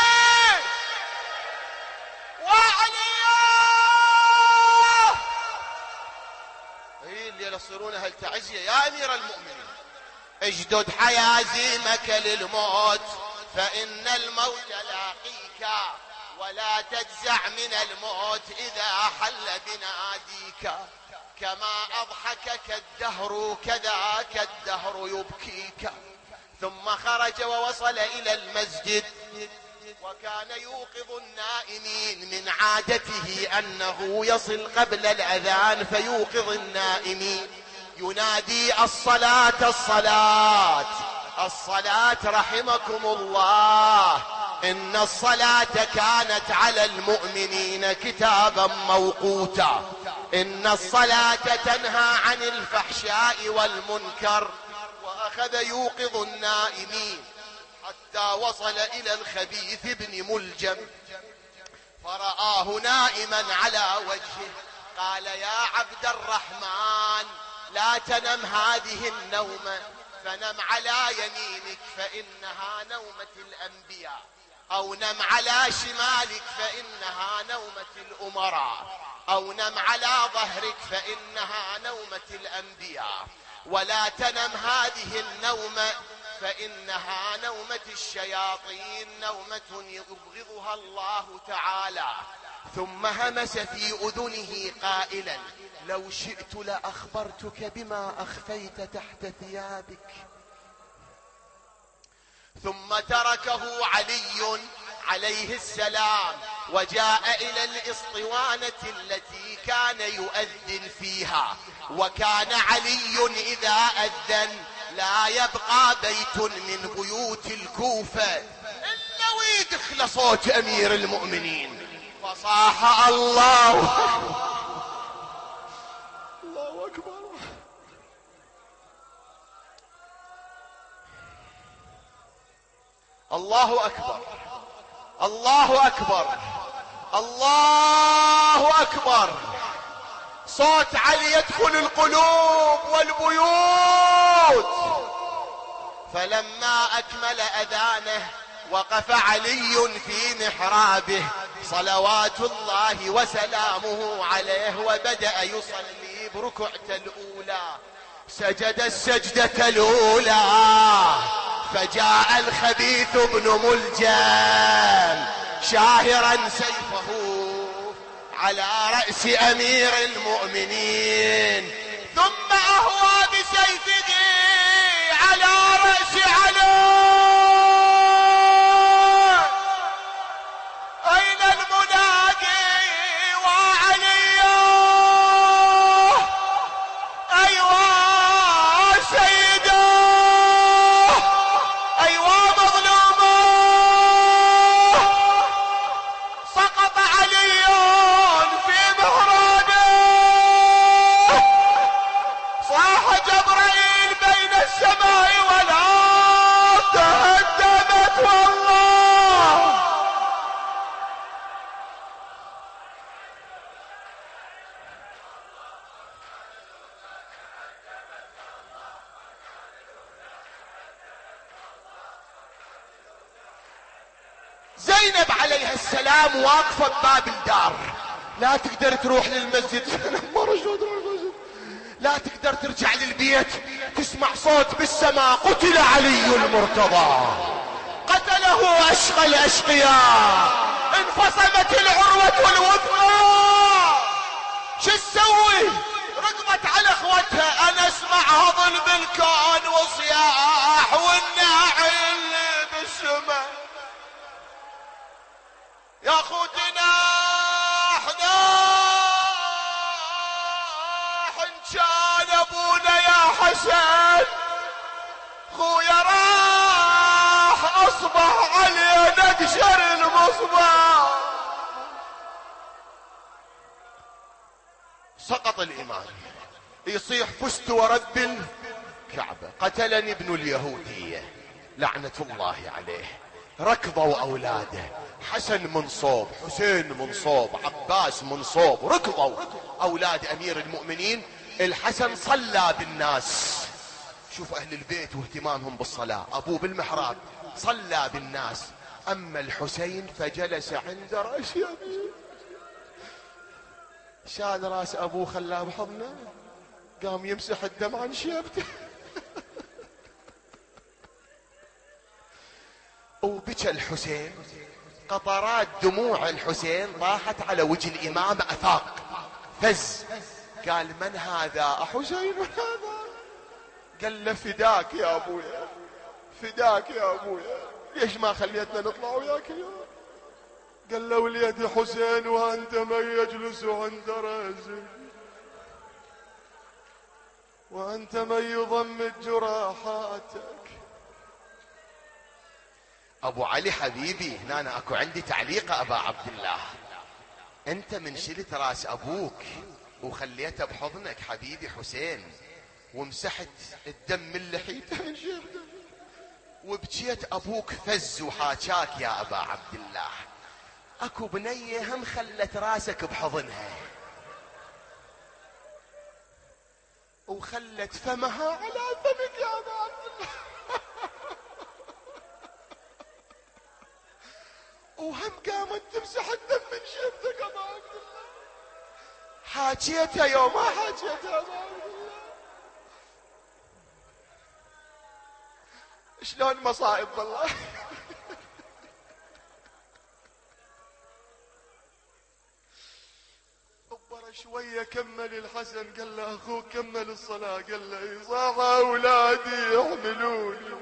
وعلي. الليلة يصيرون أهل تعزية. يا أمير المؤمنين اجدد حيازيمك للموت فإن الموت لاقيك، ولا تجزع من الموت إذا حل بناديك، كما أضحكك الدهر كذاك الدهر يبكيك. ثم خرج ووصل إلى المسجد، وكان يوقظ النائمين، من عادته أنه يصل قبل الأذان فيوقظ النائمين، ينادي الصلاة الصلاة الصلاة رحمكم الله، إن الصلاة كانت على المؤمنين كتابا موقوتا، إن الصلاة تنهى عن الفحشاء والمنكر. وأخذ يوقظ النائمين حتى وصل إلى الخبيث بن ملجم، فرآه نائما على وجهه، قال يا عبد الرحمن لا تنم هذه النومة، فنم على يمينك فإنها نومة الأنبياء، أو نم على شمالك فإنها نومة الأمراء، أو نم على ظهرك فإنها نومة الأنبياء، ولا تنم هذه النومة فإنها نومة الشياطين، نومة يبغضها الله تعالى. ثم همس في أذنه قائلا لو شئت لأخبرتك بما أخفيت تحت ثيابك. ثم تركه علي عليه السلام وجاء إلى الإسطوانة التي كان يؤذن فيها، وكان علي إذا أذن لا يبقى بيت من بيوت الكوفة إلا ويدخل صوت أمير المؤمنين، فصاح الله الله أكبر الله أكبر الله أكبر الله أكبر. صوت علي يدخل القلوب والبيوت. فلما أكمل أذانه وقف علي في محرابه صلوات الله وسلامه عليه، وبدأ يصلي بركعته الأولى، سجد السجدة الأولى، فجاء الخبيث بن ملجم شاهرا سيفه على رأس أمير المؤمنين، ثم أهوى بسيفه على رأس علي. أين المنادي وعلي؟ أيوا سيدا، أيوا مظلوما. سقط علي في محرابه، صاح جبرائيل بين السماء والأرض، تهدمت والله. زينب عليها السلام واقفة بباب الدار، لا تقدر تروح للمسجد لا تقدر ترجع للبيت، تسمع صوت بالسماء قتل علي المرتضى، قتله أشقى الأشقياء، انفصمت العروة الوثقى. شو تسوي؟ رقبت على اخوتها. انا اسمع هضل بالكون وصياح والناعل بالسماء، يا خوتنا احنا كان ابونا يا حسن، خويا راح اصبح علينا قشر المصباح. سقط الامام يصيح فزت ورب الكعبة، قتلني ابن اليهودية لعنة الله عليه. ركضوا اولاده، حسن من صوب، حسين من صوب، عباس من صوب، ركضوا اولاد امير المؤمنين. الحسن صلى بالناس، شوف اهل البيت واهتمامهم بالصلاة، ابوه بالمحراب صلى بالناس. اما الحسين فجلس عند رأس ابيه، شال راس ابوه خلاه بحضنه، قام يمسح الدم عن شيبته. وبكى الحسين، قطرات دموع الحسين طاحت على وجه الإمام، أفاق فز. قال من هذا حسين هذا؟ قال له فداك يا أبويا، فداك يا أبويا، ليش ما خليتنا نطلع وياك اليوم؟ قال له وليدي حسين وأنت من يجلس عند رأسك، وأنت من يضمد جراحاتك. أبو علي حبيبي، هنا أنا أكو عندي تعليق أبا عبد الله. أنت من شلت راس أبوك وخليته بحضنك حبيبي حسين، ومسحت الدم من لحيته من شيبته، وبكيت أبوك فز وحاكاك يا أبا عبد الله. أكو بنية هم خلت راسك بحضنها وخلت فمها على فمك يا أبا عبد الله، وهم قامت تمسح الدم من شيبتك أبا عبد الله. حاكيتها يوم ما حاكيتها أبا عبد الله. شلون مصائب والله. كبر شوية كمل الحسن، قال له أخوك كمل الصلاة، قال له صاح أولادي يحملوني.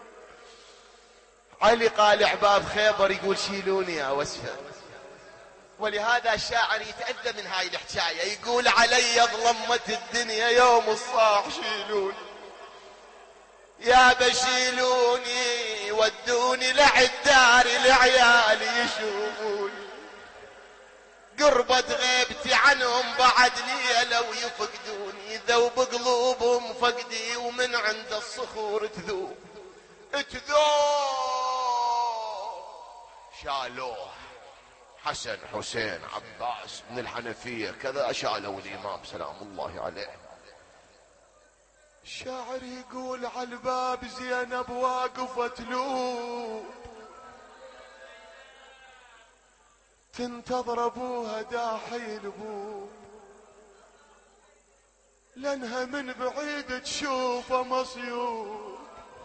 علي قال عباب خيبر يقول شيلوني يا وسفة. ولهذا الشاعر يتأذى من هاي الحكاية، يقول علي ظلمت الدنيا يوم الصاح شيلوني، يا بشيلوني ودوني لعالدار العيال يشوفوني، قربة غيبتي عنهم بعد ليلة ويفقدوني، ذوب قلوبهم فقدي ومن عند الصخور تذوب شالوه. حسن حسين عباس من الحنفية كذا شالوا الإمام سلام الله عليه. الشاعر يقول على الباب زينب واقفة تلوب، تنتظر ابوها داحي البوب، لانها من بعيد تشوفه مصيوب،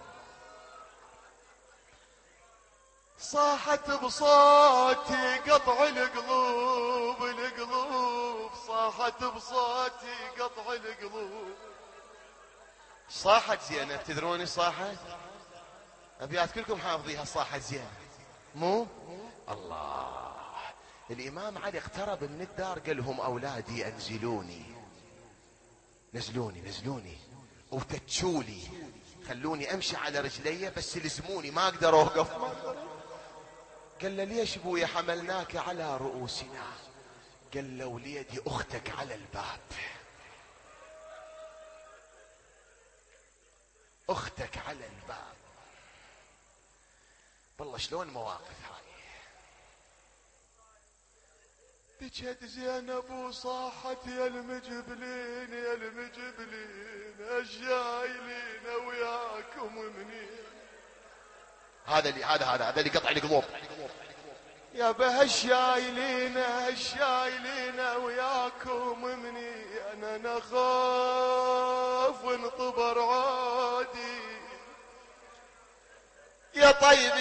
صاحت بصوتي قطع القلوب القلوب، صاحت بصوتي قطع القلوب. صاحت زينب، تدروني صاحت؟ ابيات كلكم حافظيها. صاحت زينب مو الله. الامام علي اقترب من الدار، قال لهم اولادي انزلوني، نزلوني وتتشولي، خلوني امشي على رجلي بس لزموني، ما اقدر اوقف. قال له ليش ابويا حملناك على رؤوسنا؟ قال له وليدي اختك على الباب، اختك على الباب. والله شلون مواقف هاي. بجد زينب وصاحت يا المجبلين يا المجبلين الشايلين وياكم منين. هذا اللي قطع القلوب. يا به الشايلين وياكم مني، انا نخاف انطبر عادي يا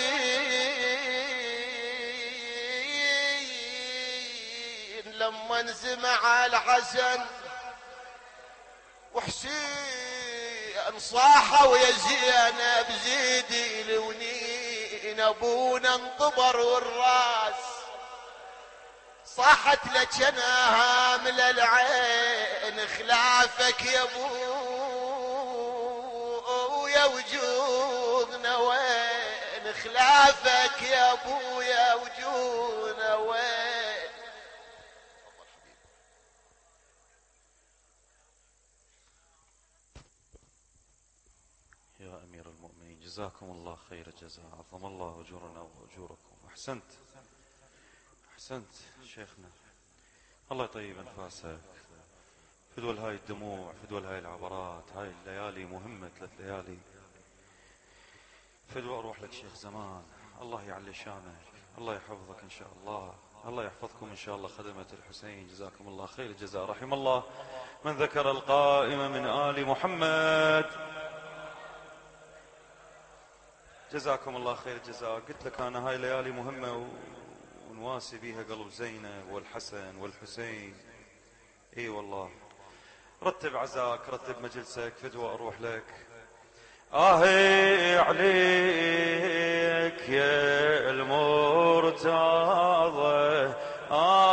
طيبين. لما انزمع الحسن وحسين صاحوا يا زينب زيدي لونين، ابونا انطبر والراس صاحت لك انا هامل العين، خلافك يا ابو يا وجودنا وين، خلافك يا ابو يا وجودنا وين. يا أمير المؤمنين جزاكم الله خير الجزاء، عظم الله أجورنا وأجوركم. أحسنت شيخنا، الله يطيب أنفاسك. فدول هاي الدموع، فدول هاي العبرات، هاي الليالي مهمة، 3 ليالي. فدوا أروح لك شيخ زمان، الله يعلي شانك، الله يحفظك إن شاء الله، الله يحفظكم إن شاء الله خدمة الحسين، جزاكم الله خير الجزاء. رحم الله من ذكر القائم من آل محمد. جزاكم الله خير الجزاء. قلت لك أنا هاي ليالي مهمة ونواسي بيها قلب زينب والحسن والحسين. اي والله. رتب عزاك، رتب مجلسك، فدوى اروح لك. آهي عليك يا المرتضى